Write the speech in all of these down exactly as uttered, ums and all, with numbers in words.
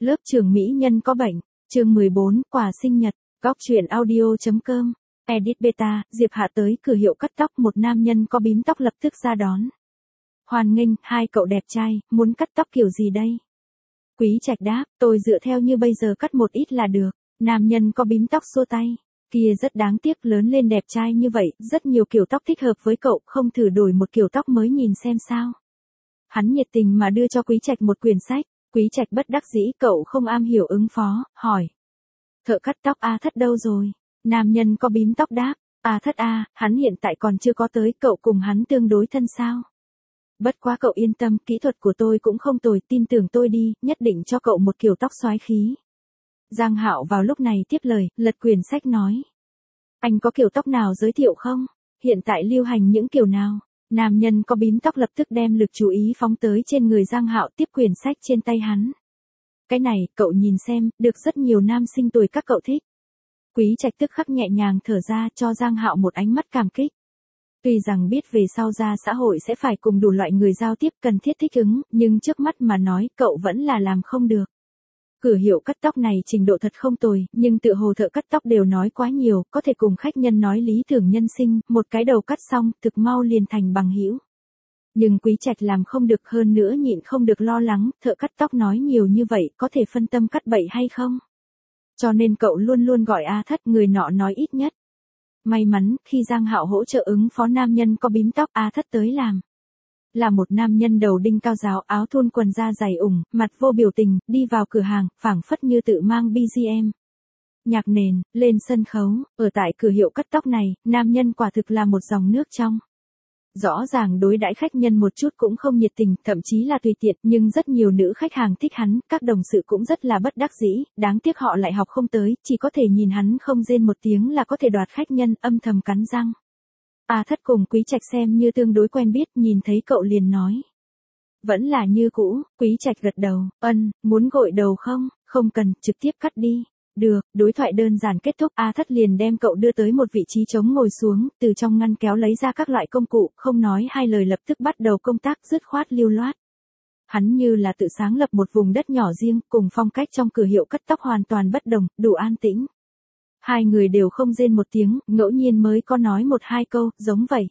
Lớp trưởng mỹ nhân có bệnh, chương mười bốn, quà sinh nhật, góc truyện audio.com, edit beta, Diệp Hạ tới cửa hiệu cắt tóc, một nam nhân có bím tóc lập tức ra đón. Hoan nghênh, hai cậu đẹp trai, muốn cắt tóc kiểu gì đây? Quý Trạch đáp, tôi dựa theo như bây giờ cắt một ít là được. Nam nhân có bím tóc xua tay, kia rất đáng tiếc, lớn lên đẹp trai như vậy, rất nhiều kiểu tóc thích hợp với cậu, không thử đổi một kiểu tóc mới nhìn xem sao. Hắn nhiệt tình mà đưa cho Quý Trạch một quyển sách. Quý Trạch bất đắc dĩ, cậu không am hiểu ứng phó, hỏi. Thợ cắt tóc A Thất đâu rồi? Nam nhân có bím tóc đáp, A Thất A, hắn hiện tại còn chưa có tới, cậu cùng hắn tương đối thân sao? Bất quá cậu yên tâm, kỹ thuật của tôi cũng không tồi, tin tưởng tôi đi, nhất định cho cậu một kiểu tóc xoái khí. Giang Hạo vào lúc này tiếp lời, lật quyển sách nói. Anh có kiểu tóc nào giới thiệu không? Hiện tại lưu hành những kiểu nào? Nam nhân có bím tóc lập tức đem lực chú ý phóng tới trên người Giang Hạo, tiếp quyển sách trên tay hắn. Cái này, cậu nhìn xem, được rất nhiều nam sinh tuổi các cậu thích. Quý Trạch tức khắc nhẹ nhàng thở ra, cho Giang Hạo một ánh mắt cảm kích. Tuy rằng biết về sau ra xã hội sẽ phải cùng đủ loại người giao tiếp, cần thiết thích ứng, nhưng trước mắt mà nói, cậu vẫn là làm không được. Cửa hiệu cắt tóc này trình độ thật không tồi, nhưng tự hồ thợ cắt tóc đều nói quá nhiều, có thể cùng khách nhân nói lý tưởng nhân sinh, một cái đầu cắt xong, thực mau liền thành bằng hữu. Nhưng Quý Trạch làm không được, hơn nữa nhịn không được lo lắng, thợ cắt tóc nói nhiều như vậy, có thể phân tâm cắt bậy hay không? Cho nên cậu luôn luôn gọi A Thất, người nọ nói ít nhất. May mắn, khi Giang Hạo hỗ trợ ứng phó nam nhân có bím tóc, A Thất tới làm. Là một nam nhân đầu đinh cao giáo, áo thun quần da dày ủng, mặt vô biểu tình, đi vào cửa hàng, phảng phất như tự mang bê giê em. Nhạc nền, lên sân khấu, ở tại cửa hiệu cắt tóc này, nam nhân quả thực là một dòng nước trong. Rõ ràng đối đãi khách nhân một chút cũng không nhiệt tình, thậm chí là tùy tiện, nhưng rất nhiều nữ khách hàng thích hắn, các đồng sự cũng rất là bất đắc dĩ, đáng tiếc họ lại học không tới, chỉ có thể nhìn hắn không rên một tiếng là có thể đoạt khách nhân, âm thầm cắn răng. A Thất cùng Quý Trạch xem như tương đối quen biết, nhìn thấy cậu liền nói. Vẫn là như cũ, Quý Trạch gật đầu, ân, muốn gội đầu không, không cần, trực tiếp cắt đi. Được, đối thoại đơn giản kết thúc, A Thất liền đem cậu đưa tới một vị trí trống ngồi xuống, từ trong ngăn kéo lấy ra các loại công cụ, không nói hai lời lập tức bắt đầu công tác dứt khoát lưu loát. Hắn như là tự sáng lập một vùng đất nhỏ riêng, cùng phong cách trong cửa hiệu cắt tóc hoàn toàn bất đồng, đủ an tĩnh. Hai người đều không rên một tiếng, ngẫu nhiên mới có nói một hai câu, giống vậy.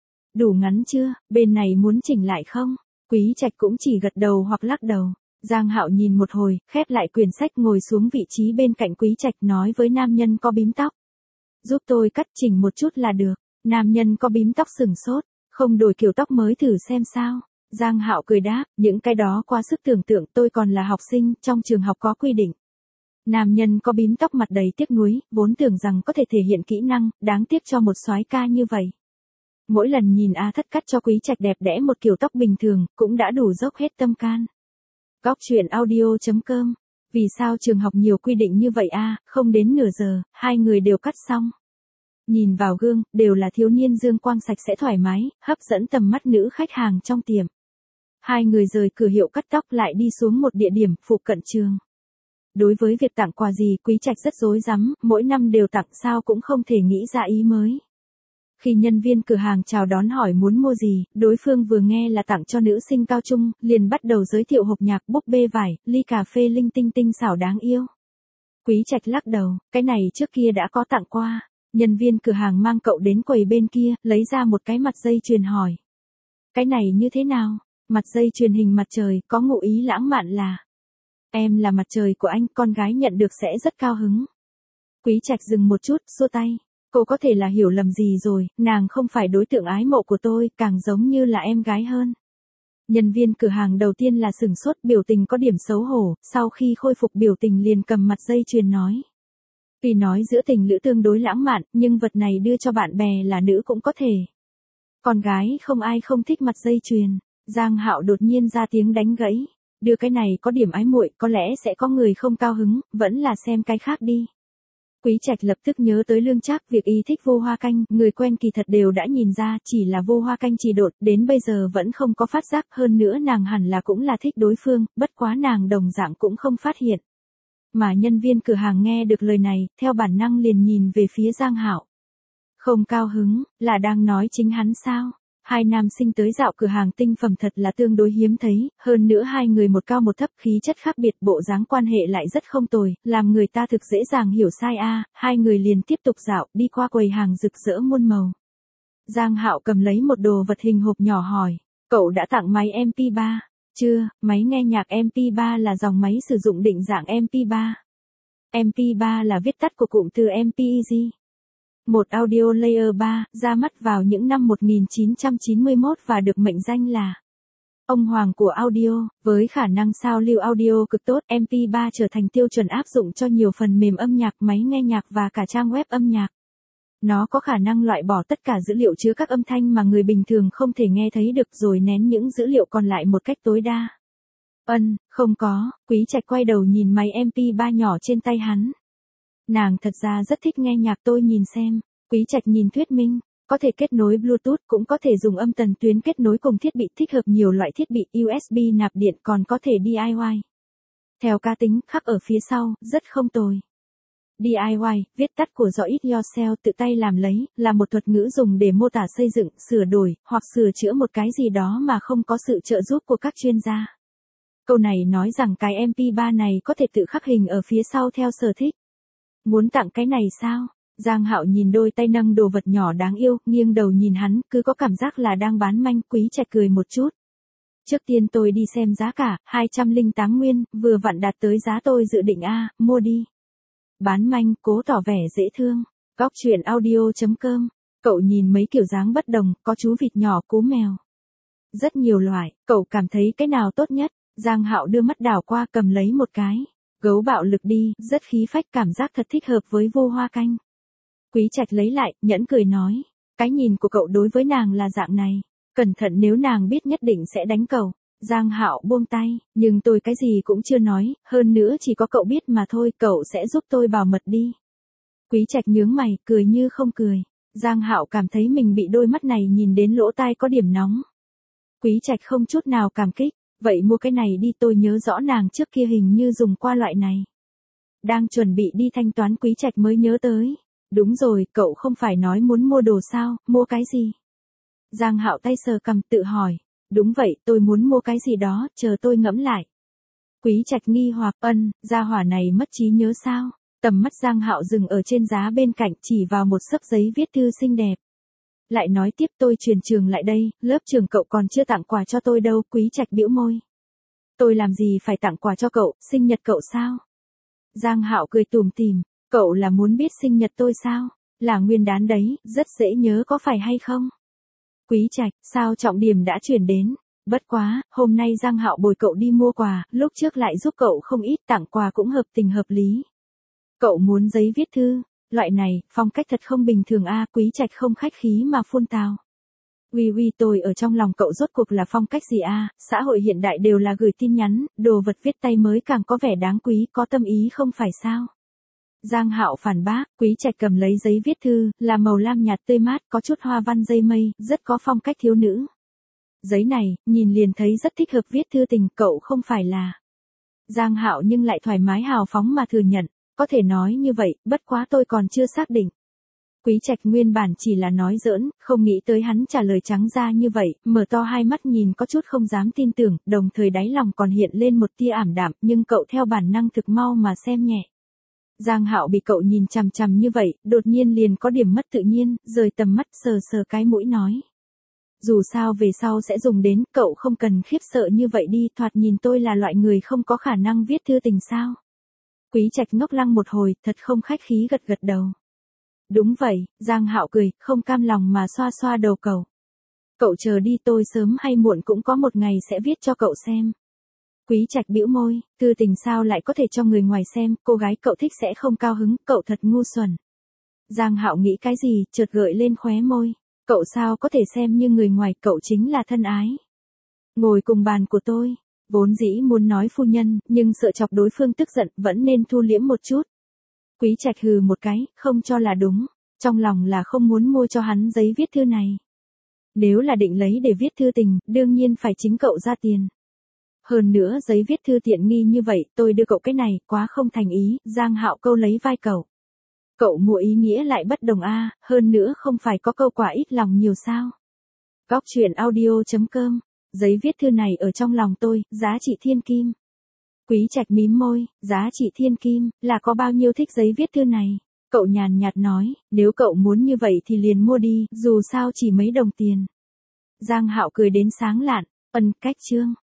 Đủ ngắn chưa, bên này muốn chỉnh lại không? Quý Trạch cũng chỉ gật đầu hoặc lắc đầu. Giang Hạo nhìn một hồi, khép lại quyển sách, ngồi xuống vị trí bên cạnh Quý Trạch, nói với nam nhân có bím tóc. Giúp tôi cắt chỉnh một chút là được. Nam nhân có bím tóc sừng sốt, không đổi kiểu tóc mới thử xem sao. Giang Hạo cười đáp, những cái đó quá sức tưởng tượng, tôi còn là học sinh, trong trường học có quy định. Nam nhân có bím tóc mặt đầy tiếc nuối, vốn tưởng rằng có thể thể hiện kỹ năng, đáng tiếc cho một soái ca như vậy. Mỗi lần nhìn A Thất cắt cho Quý Trạch đẹp đẽ một kiểu tóc bình thường, cũng đã đủ dốc hết tâm can. Góc truyện audio.com, vì sao trường học nhiều quy định như vậy a, không đến nửa giờ, hai người đều cắt xong. Nhìn vào gương, đều là thiếu niên dương quang sạch sẽ thoải mái, hấp dẫn tầm mắt nữ khách hàng trong tiệm. Hai người rời cửa hiệu cắt tóc lại đi xuống một địa điểm phụ cận trường. Đối với việc tặng quà gì, Quý Trạch rất rối rắm, mỗi năm đều tặng sao cũng không thể nghĩ ra ý mới. Khi nhân viên cửa hàng chào đón hỏi muốn mua gì, đối phương vừa nghe là tặng cho nữ sinh cao trung, liền bắt đầu giới thiệu hộp nhạc, búp bê vải, ly cà phê linh tinh tinh xảo đáng yêu. Quý Trạch lắc đầu, cái này trước kia đã có tặng qua. Nhân viên cửa hàng mang cậu đến quầy bên kia, lấy ra một cái mặt dây chuyền hỏi. Cái này như thế nào? Mặt dây chuyền hình mặt trời, có ngụ ý lãng mạn là. Em là mặt trời của anh, con gái nhận được sẽ rất cao hứng. Quý Trạch dừng một chút, xua tay. Cô có thể là hiểu lầm gì rồi, nàng không phải đối tượng ái mộ của tôi, càng giống như là em gái hơn. Nhân viên cửa hàng đầu tiên là sửng sốt, biểu tình có điểm xấu hổ, sau khi khôi phục biểu tình liền cầm mặt dây chuyền nói. Vì nói giữa tình lữ tương đối lãng mạn, nhưng vật này đưa cho bạn bè là nữ cũng có thể. Con gái không ai không thích mặt dây chuyền. Giang Hạo đột nhiên ra tiếng đánh gãy. Đưa cái này có điểm ái muội, có lẽ sẽ có người không cao hứng, vẫn là xem cái khác đi. Quý Trạch lập tức nhớ tới Lương Trác, việc y thích Vô Hoa Canh, người quen kỳ thật đều đã nhìn ra, chỉ là Vô Hoa Canh chỉ đột, đến bây giờ vẫn không có phát giác, hơn nữa nàng hẳn là cũng là thích đối phương, bất quá nàng đồng dạng cũng không phát hiện. Mà nhân viên cửa hàng nghe được lời này, theo bản năng liền nhìn về phía Giang Hạo. Không cao hứng, là đang nói chính hắn sao? Hai nam sinh tới dạo cửa hàng tinh phẩm thật là tương đối hiếm thấy, hơn nữa hai người một cao một thấp, khí chất khác biệt, bộ dáng quan hệ lại rất không tồi, làm người ta thực dễ dàng hiểu sai a. Hai người liền tiếp tục dạo, đi qua quầy hàng rực rỡ muôn màu. Giang Hạo cầm lấy một đồ vật hình hộp nhỏ hỏi, cậu đã tặng máy em pê ba chưa? Máy nghe nhạc em pê ba là dòng máy sử dụng định dạng em pê ba. em pê ba là viết tắt của cụm từ em pê e giê. Một audio layer ba, ra mắt vào những năm một nghìn chín trăm chín mươi mốt và được mệnh danh là ông hoàng của audio, với khả năng sao lưu audio cực tốt, em pê ba trở thành tiêu chuẩn áp dụng cho nhiều phần mềm âm nhạc, máy nghe nhạc và cả trang web âm nhạc. Nó có khả năng loại bỏ tất cả dữ liệu chứa các âm thanh mà người bình thường không thể nghe thấy được, rồi nén những dữ liệu còn lại một cách tối đa. Ân, không có. Quý Trạch quay đầu nhìn máy em pê ba nhỏ trên tay hắn. Nàng thật ra rất thích nghe nhạc, tôi nhìn xem. Quý Trạch nhìn thuyết minh, có thể kết nối Bluetooth, cũng có thể dùng âm tần tuyến kết nối cùng thiết bị, thích hợp nhiều loại thiết bị, u ét bê nạp điện, còn có thể đê i goái. Theo cá tính, khắc ở phía sau, rất không tồi. đê i goái, viết tắt của Do It Yourself, tự tay làm lấy, là một thuật ngữ dùng để mô tả xây dựng, sửa đổi, hoặc sửa chữa một cái gì đó mà không có sự trợ giúp của các chuyên gia. Câu này nói rằng cái em pê ba này có thể tự khắc hình ở phía sau theo sở thích. Muốn tặng cái này sao? Giang Hạo nhìn đôi tay nâng đồ vật nhỏ đáng yêu, nghiêng đầu nhìn hắn, cứ có cảm giác là đang bán manh. Quý Trạch cười một chút. Trước tiên tôi đi xem giá cả, hai trăm lẻ tám nguyên, vừa vặn đạt tới giá tôi dự định a, mua đi. Bán manh, cố tỏ vẻ dễ thương. Góc truyện audio chấm com. Cậu nhìn mấy kiểu dáng bất đồng, có chú vịt nhỏ, cú mèo. Rất nhiều loại, cậu cảm thấy cái nào tốt nhất? Giang Hạo đưa mắt đảo qua, cầm lấy một cái. Gấu bạo lực đi, rất khí phách, cảm giác thật thích hợp với Vô Hoa Canh. Quý Trạch lấy lại, nhẫn cười nói, cái nhìn của cậu đối với nàng là dạng này, cẩn thận nếu nàng biết nhất định sẽ đánh cậu. Giang Hạo buông tay, nhưng tôi cái gì cũng chưa nói, hơn nữa chỉ có cậu biết mà thôi, cậu sẽ giúp tôi bảo mật đi. Quý Trạch nhướng mày, cười như không cười. Giang Hạo cảm thấy mình bị đôi mắt này nhìn đến lỗ tai có điểm nóng. Quý Trạch không chút nào cảm kích, vậy mua cái này đi, tôi nhớ rõ nàng trước kia hình như dùng qua loại này. Đang chuẩn bị đi thanh toán, Quý Trạch mới nhớ tới. Đúng rồi, cậu không phải nói muốn mua đồ sao, mua cái gì? Giang Hạo tay sờ cằm tự hỏi. Đúng vậy, tôi muốn mua cái gì đó, chờ tôi ngẫm lại. Quý Trạch nghi hoặc, ân, gia hỏa này mất trí nhớ sao? Tầm mắt Giang Hạo dừng ở trên giá bên cạnh, chỉ vào một xấp giấy viết thư xinh đẹp. Lại nói tiếp, tôi truyền trường lại đây, lớp trường cậu còn chưa tặng quà cho tôi đâu. Quý Trạch bĩu môi. Tôi làm gì phải tặng quà cho cậu, sinh nhật cậu sao? Giang Hạo cười tủm tỉm, cậu là muốn biết sinh nhật tôi sao? Là nguyên đán đấy, rất dễ nhớ có phải hay không? Quý Trạch, sao trọng điểm đã chuyển đến? Bất quá, hôm nay Giang Hạo bồi cậu đi mua quà, lúc trước lại giúp cậu không ít, tặng quà cũng hợp tình hợp lý. Cậu muốn giấy viết thư, loại này, phong cách thật không bình thường a. Quý Trạch không khách khí mà phun tào. Uy uy, tôi ở trong lòng cậu rốt cuộc là phong cách gì a? Xã hội hiện đại đều là gửi tin nhắn, đồ vật viết tay mới càng có vẻ đáng quý, có tâm ý không phải sao? Giang Hạo phản bác. Quý Trạch cầm lấy giấy viết thư, là màu lam nhạt tươi mát, có chút hoa văn dây mây, rất có phong cách thiếu nữ. Giấy này, nhìn liền thấy rất thích hợp viết thư tình, cậu không phải là. Giang Hạo nhưng lại thoải mái hào phóng mà thừa nhận, có thể nói như vậy, bất quá tôi còn chưa xác định. Quý Trạch nguyên bản chỉ là nói giỡn, không nghĩ tới hắn trả lời trắng ra như vậy, mở to hai mắt nhìn có chút không dám tin tưởng, đồng thời đáy lòng còn hiện lên một tia ảm đạm, nhưng cậu theo bản năng thực mau mà xem nhẹ. Giang Hạo bị cậu nhìn chằm chằm như vậy, đột nhiên liền có điểm mất tự nhiên, rời tầm mắt, sờ sờ cái mũi nói. Dù sao về sau sẽ dùng đến, cậu không cần khiếp sợ như vậy đi, thoạt nhìn tôi là loại người không có khả năng viết thư tình sao. Quý Trạch ngốc lăng một hồi, thật không khách khí gật gật đầu. Đúng vậy, Giang Hạo cười, không cam lòng mà xoa xoa đầu cậu. Cậu chờ đi, tôi sớm hay muộn cũng có một ngày sẽ viết cho cậu xem. Quý Trạch bĩu môi, thư tình sao lại có thể cho người ngoài xem, cô gái cậu thích sẽ không cao hứng, cậu thật ngu xuẩn. Giang Hạo nghĩ cái gì, chợt gợi lên khóe môi, cậu sao có thể xem như người ngoài, cậu chính là thân ái. Ngồi cùng bàn của tôi, vốn dĩ muốn nói phu nhân, nhưng sợ chọc đối phương tức giận, vẫn nên thu liễm một chút. Quý Trạch hừ một cái, không cho là đúng, trong lòng là không muốn mua cho hắn giấy viết thư này. Nếu là định lấy để viết thư tình, đương nhiên phải chính cậu ra tiền. Hơn nữa giấy viết thư tiện nghi như vậy, tôi đưa cậu cái này, quá không thành ý. Giang Hạo câu lấy vai cậu. Cậu mua ý nghĩa lại bất đồng a, hơn nữa không phải có câu quả ít lòng nhiều sao. Góc chuyện audio chấm com. Giấy viết thư này ở trong lòng tôi, giá trị thiên kim. Quý Trạch mím môi, giá trị thiên kim, là có bao nhiêu thích giấy viết thư này. Cậu nhàn nhạt nói, nếu cậu muốn như vậy thì liền mua đi, dù sao chỉ mấy đồng tiền. Giang Hạo cười đến sáng lạn, ân cách chương.